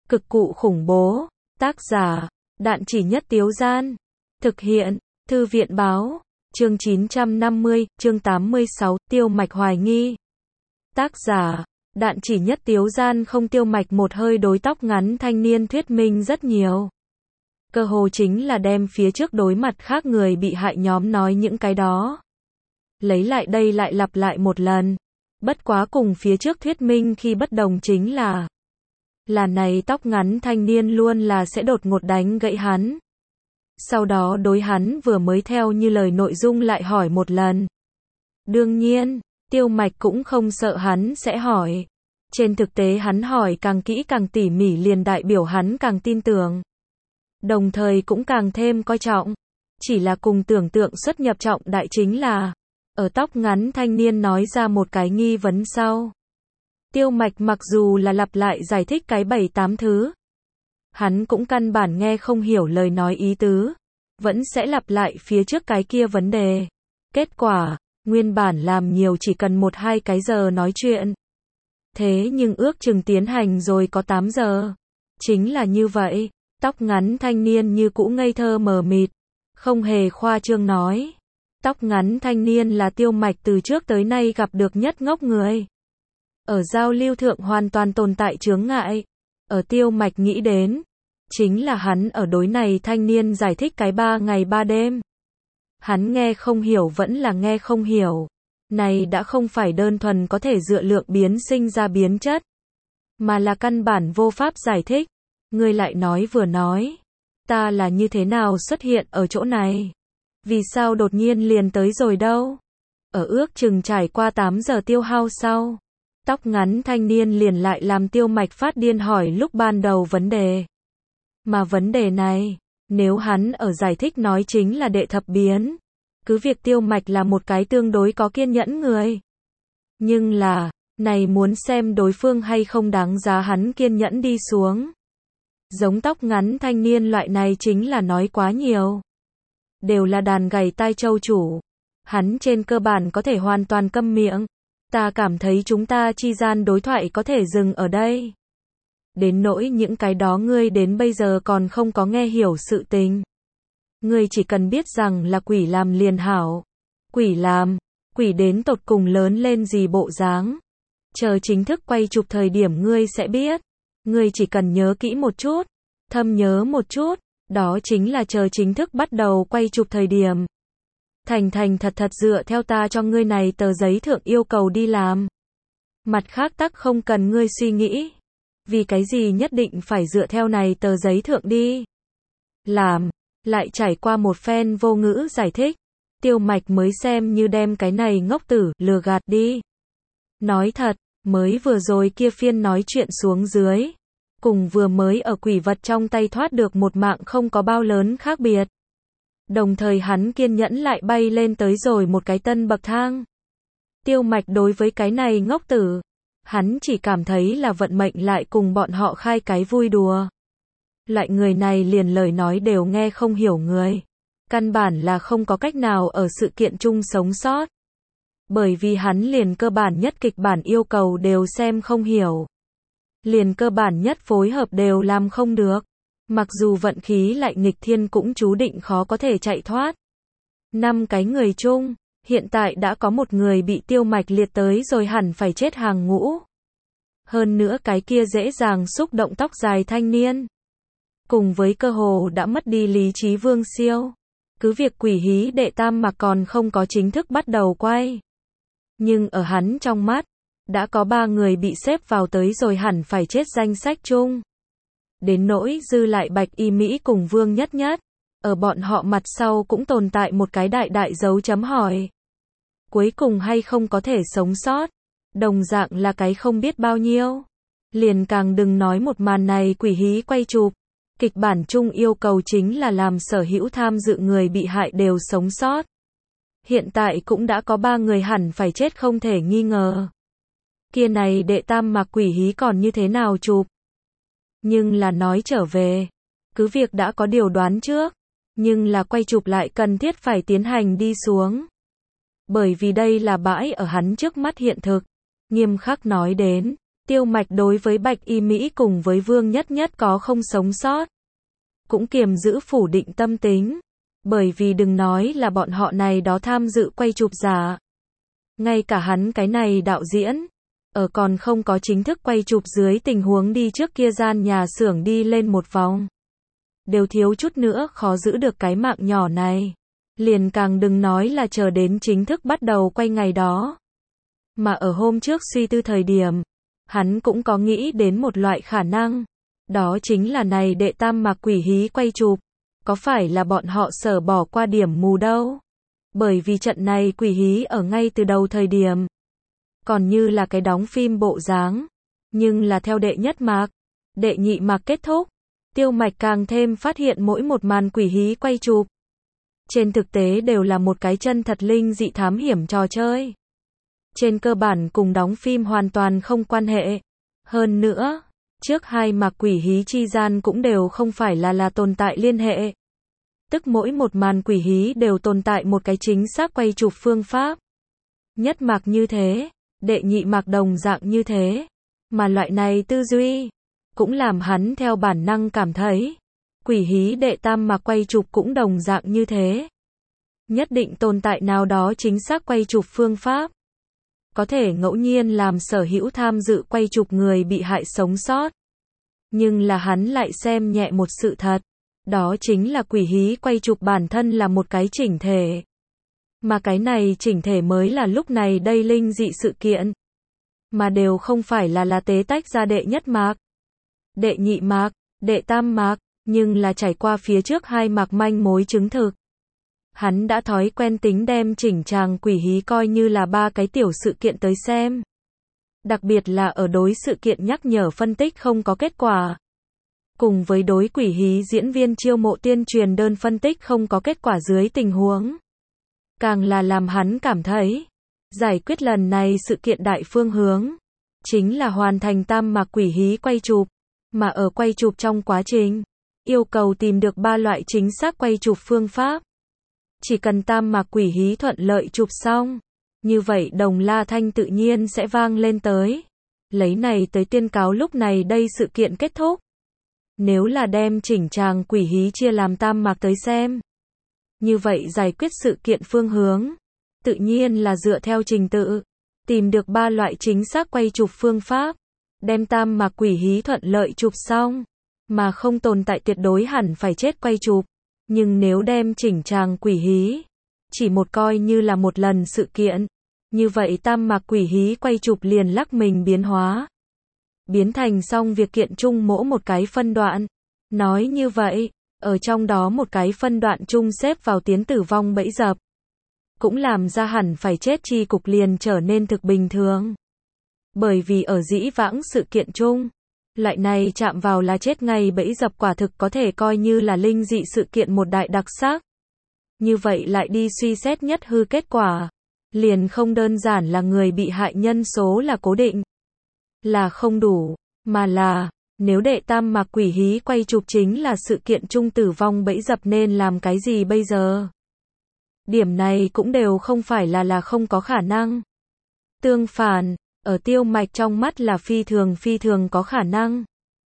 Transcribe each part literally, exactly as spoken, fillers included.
Cực cụ khủng bố. Tác giả, Đạn Chỉ Nhất Tiếu Gian. Thực hiện, Thư viện Báo. Chương chín trăm năm mươi, chương tám mươi sáu, tiêu mạch hoài nghi. Tác giả, Đạn Chỉ Nhất Tiếu Gian. Không, tiêu mạch một hơi đối tóc ngắn thanh niên thuyết minh rất nhiều. Cơ hồ chính là đem phía trước đối mặt khác người bị hại nhóm nói những cái đó. Lấy lại đây lại lặp lại một lần. Bất quá cùng phía trước thuyết minh khi bất đồng chính là Là này tóc ngắn thanh niên luôn là sẽ đột ngột đánh gãy hắn. Sau đó đối hắn vừa mới theo như lời nội dung lại hỏi một lần. Đương nhiên, tiêu mạch cũng không sợ hắn sẽ hỏi. Trên thực tế hắn hỏi càng kỹ càng tỉ mỉ liền đại biểu hắn càng tin tưởng. Đồng thời cũng càng thêm coi trọng. Chỉ là cùng tưởng tượng xuất nhập trọng đại chính là ở tóc ngắn thanh niên nói ra một cái nghi vấn sau. Tiêu mạch mặc dù là lặp lại giải thích cái bảy tám thứ. Hắn cũng căn bản nghe không hiểu lời nói ý tứ. Vẫn sẽ lặp lại phía trước cái kia vấn đề. Kết quả, nguyên bản làm nhiều chỉ cần một hai cái giờ nói chuyện. Thế nhưng ước chừng tiến hành rồi có tám giờ. Chính là như vậy, tóc ngắn thanh niên như cũ ngây thơ mờ mịt. Không hề khoa trương nói. Tóc ngắn thanh niên là tiêu mạch từ trước tới nay gặp được nhất ngốc người. Ở giao lưu thượng hoàn toàn tồn tại chướng ngại. Ở tiêu mạch nghĩ đến. Chính là hắn ở đối này thanh niên giải thích cái ba ngày ba đêm. Hắn nghe không hiểu vẫn là nghe không hiểu. Này đã không phải đơn thuần có thể dựa lượng biến sinh ra biến chất. Mà là căn bản vô pháp giải thích. Ngươi lại nói vừa nói. Ta là như thế nào xuất hiện ở chỗ này? Vì sao đột nhiên liền tới rồi đâu? Ở ước chừng trải qua tám giờ tiêu hao sau. Tóc ngắn thanh niên liền lại làm tiêu mạch phát điên hỏi lúc ban đầu vấn đề. Mà vấn đề này, nếu hắn ở giải thích nói chính là đệ thập biến. Cứ việc tiêu mạch là một cái tương đối có kiên nhẫn người. Nhưng là, này muốn xem đối phương hay không đáng giá hắn kiên nhẫn đi xuống. Giống tóc ngắn thanh niên loại này chính là nói quá nhiều. Đều là đàn gảy tai châu chủ. Hắn trên cơ bản có thể hoàn toàn câm miệng. Ta cảm thấy chúng ta chi gian đối thoại có thể dừng ở đây. Đến nỗi những cái đó ngươi đến bây giờ còn không có nghe hiểu sự tình. Ngươi chỉ cần biết rằng là quỷ làm liền hảo. Quỷ làm, quỷ đến tột cùng lớn lên gì bộ dáng. Chờ chính thức quay chụp thời điểm ngươi sẽ biết. Ngươi chỉ cần nhớ kỹ một chút, thâm nhớ một chút, đó chính là chờ chính thức bắt đầu quay chụp thời điểm. Thành thành thật thật dựa theo ta cho ngươi này tờ giấy thượng yêu cầu đi làm. Mặt khác tắc không cần ngươi suy nghĩ. Vì cái gì nhất định phải dựa theo này tờ giấy thượng đi làm. Lại trải qua một phen vô ngữ giải thích. Tiêu mạch mới xem như đem cái này ngốc tử lừa gạt đi. Nói thật, mới vừa rồi kia phiên nói chuyện xuống dưới. Cùng vừa mới ở quỷ vật trong tay thoát được một mạng không có bao lớn khác biệt. Đồng thời hắn kiên nhẫn lại bay lên tới rồi một cái tân bậc thang. Tiêu mạch đối với cái này ngốc tử. Hắn chỉ cảm thấy là vận mệnh lại cùng bọn họ khai cái vui đùa. Loại người này liền lời nói đều nghe không hiểu người. Căn bản là không có cách nào ở sự kiện chung sống sót. Bởi vì hắn liền cơ bản nhất kịch bản yêu cầu đều xem không hiểu. Liền cơ bản nhất phối hợp đều làm không được. Mặc dù vận khí lại nghịch thiên cũng chú định khó có thể chạy thoát. Năm cái người chung, hiện tại đã có một người bị tiêu mạch liệt tới rồi hẳn phải chết hàng ngũ. Hơn nữa cái kia dễ dàng xúc động tóc dài thanh niên. Cùng với cơ hồ đã mất đi lý trí Vương Siêu. Cứ việc quỷ hí đệ tam mà còn không có chính thức bắt đầu quay. Nhưng ở hắn trong mắt, đã có ba người bị xếp vào tới rồi hẳn phải chết danh sách chung. Đến nỗi dư lại Bạch Y Mỹ cùng Vương Nhất Nhất. Ở bọn họ mặt sau cũng tồn tại một cái đại đại dấu chấm hỏi. Cuối cùng hay không có thể sống sót. Đồng dạng là cái không biết bao nhiêu. Liền càng đừng nói một màn này quỷ hí quay chụp. Kịch bản chung yêu cầu chính là làm sở hữu tham dự người bị hại đều sống sót. Hiện tại cũng đã có ba người hẳn phải chết không thể nghi ngờ. Kia này đệ tam mặc quỷ hí còn như thế nào chụp? Nhưng là nói trở về. Cứ việc đã có điều đoán trước. Nhưng là quay chụp lại cần thiết phải tiến hành đi xuống. Bởi vì đây là bãi ở hắn trước mắt hiện thực. Nghiêm khắc nói đến. Tiêu Mạch đối với Bạch Y Mỹ cùng với Vương Nhất Nhất có không sống sót, cũng kiềm giữ phủ định tâm tính, bởi vì đừng nói là bọn họ này đó tham dự quay chụp giả. Ngay cả hắn cái này đạo diễn, ở còn không có chính thức quay chụp dưới tình huống đi trước kia gian nhà xưởng đi lên một vòng, đều thiếu chút nữa khó giữ được cái mạng nhỏ này. Liền càng đừng nói là chờ đến chính thức bắt đầu quay ngày đó. Mà ở hôm trước suy tư thời điểm, hắn cũng có nghĩ đến một loại khả năng. Đó chính là này đệ tam mạc quỷ hí quay chụp. Có phải là bọn họ sở bỏ qua điểm mù đâu? Bởi vì trận này quỷ hí ở ngay từ đầu thời điểm. Còn như là cái đóng phim bộ dáng. Nhưng là theo đệ nhất mạc, đệ nhị mạc kết thúc. Tiêu Mạch càng thêm phát hiện mỗi một màn quỷ hí quay chụp. Trên thực tế đều là một cái chân thật linh dị thám hiểm trò chơi. Trên cơ bản cùng đóng phim hoàn toàn không quan hệ. Hơn nữa, trước hai mạc quỷ hí chi gian cũng đều không phải là là tồn tại liên hệ. Tức mỗi một màn quỷ hí đều tồn tại một cái chính xác quay chụp phương pháp. Nhất mạc như thế, đệ nhị mạc đồng dạng như thế. Mà loại này tư duy, cũng làm hắn theo bản năng cảm thấy, quỷ hí đệ tam mạc quay chụp cũng đồng dạng như thế. Nhất định tồn tại nào đó chính xác quay chụp phương pháp. Có thể ngẫu nhiên làm sở hữu tham dự quay chụp người bị hại sống sót. Nhưng là hắn lại xem nhẹ một sự thật. Đó chính là quỷ hí quay chụp bản thân là một cái chỉnh thể. Mà cái này chỉnh thể mới là lúc này đây linh dị sự kiện. Mà đều không phải là là tế tách ra đệ nhất mạc, đệ nhị mạc, đệ tam mạc, nhưng là trải qua phía trước hai mạc manh mối chứng thực. Hắn đã thói quen tính đem chỉnh tràng quỷ hí coi như là ba cái tiểu sự kiện tới xem. Đặc biệt là ở đối sự kiện nhắc nhở phân tích không có kết quả. Cùng với đối quỷ hí diễn viên chiêu mộ tuyên truyền đơn phân tích không có kết quả dưới tình huống. Càng là làm hắn cảm thấy, giải quyết lần này sự kiện đại phương hướng, chính là hoàn thành tam mạc quỷ hí quay chụp. Mà ở quay chụp trong quá trình, yêu cầu tìm được ba loại chính xác quay chụp phương pháp. Chỉ cần tam mạc quỷ hí thuận lợi chụp xong, như vậy đồng la thanh tự nhiên sẽ vang lên tới. Lấy này tới tuyên cáo lúc này đây sự kiện kết thúc. Nếu là đem chỉnh tràng quỷ hí chia làm tam mạc tới xem, như vậy giải quyết sự kiện phương hướng, tự nhiên là dựa theo trình tự, tìm được ba loại chính xác quay chụp phương pháp, đem tam mạc quỷ hí thuận lợi chụp xong, mà không tồn tại tuyệt đối hẳn phải chết quay chụp. Nhưng nếu đem chỉnh tràng quỷ hí, chỉ một coi như là một lần sự kiện, như vậy tam mạc quỷ hí quay chụp liền lắc mình biến hóa. Biến thành xong việc kiện chung mỗi một cái phân đoạn. Nói như vậy, ở trong đó một cái phân đoạn chung xếp vào tiến tử vong bẫy dập. Cũng làm ra hẳn phải chết chi cục liền trở nên thực bình thường. Bởi vì ở dĩ vãng sự kiện chung, loại này chạm vào là chết ngay bẫy dập quả thực có thể coi như là linh dị sự kiện một đại đặc sắc. Như vậy lại đi suy xét nhất hư kết quả, liền không đơn giản là người bị hại nhân số là cố định, là không đủ, mà là, nếu đệ tam mạc quỷ hí quay chụp chính là sự kiện chung tử vong bẫy dập nên làm cái gì bây giờ? Điểm này cũng đều không phải là là không có khả năng. Tương phản, ở Tiêu Mạch trong mắt là phi thường phi thường có khả năng.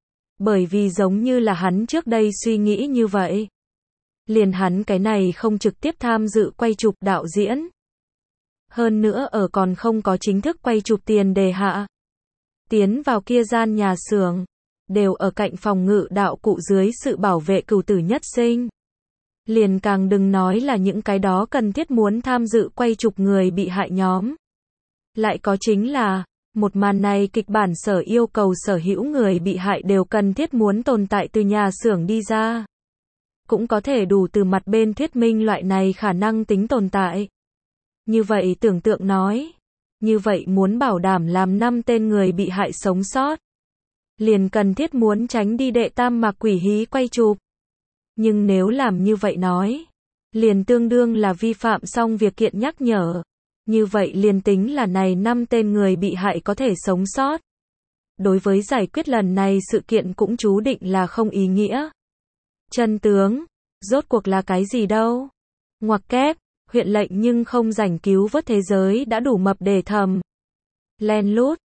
Bởi vì giống như là hắn trước đây suy nghĩ như vậy. Liền hắn cái này không trực tiếp tham dự quay chụp đạo diễn. Hơn nữa ở còn không có chính thức quay chụp tiền đề hạ. Tiến vào kia gian nhà xưởng, đều ở cạnh phòng ngự đạo cụ dưới sự bảo vệ cửu tử nhất sinh. Liền càng đừng nói là những cái đó cần thiết muốn tham dự quay chụp người bị hại nhóm. Lại có chính là, một màn này kịch bản sở yêu cầu sở hữu người bị hại đều cần thiết muốn tồn tại từ nhà xưởng đi ra. Cũng có thể đủ từ mặt bên thuyết minh loại này khả năng tính tồn tại. Như vậy tưởng tượng nói, như vậy muốn bảo đảm làm năm tên người bị hại sống sót, liền cần thiết muốn tránh đi đệ tam mạc quỷ hí quay chụp. Nhưng nếu làm như vậy nói, liền tương đương là vi phạm xong việc kiện nhắc nhở. Như vậy liền tính là này năm tên người bị hại có thể sống sót. Đối với giải quyết lần này sự kiện cũng chú định là không ý nghĩa. Chân tướng, rốt cuộc là cái gì đâu? Ngoặc kép, huyện lệnh nhưng không rảnh cứu vớt thế giới đã đủ mập để thầm. Len lút,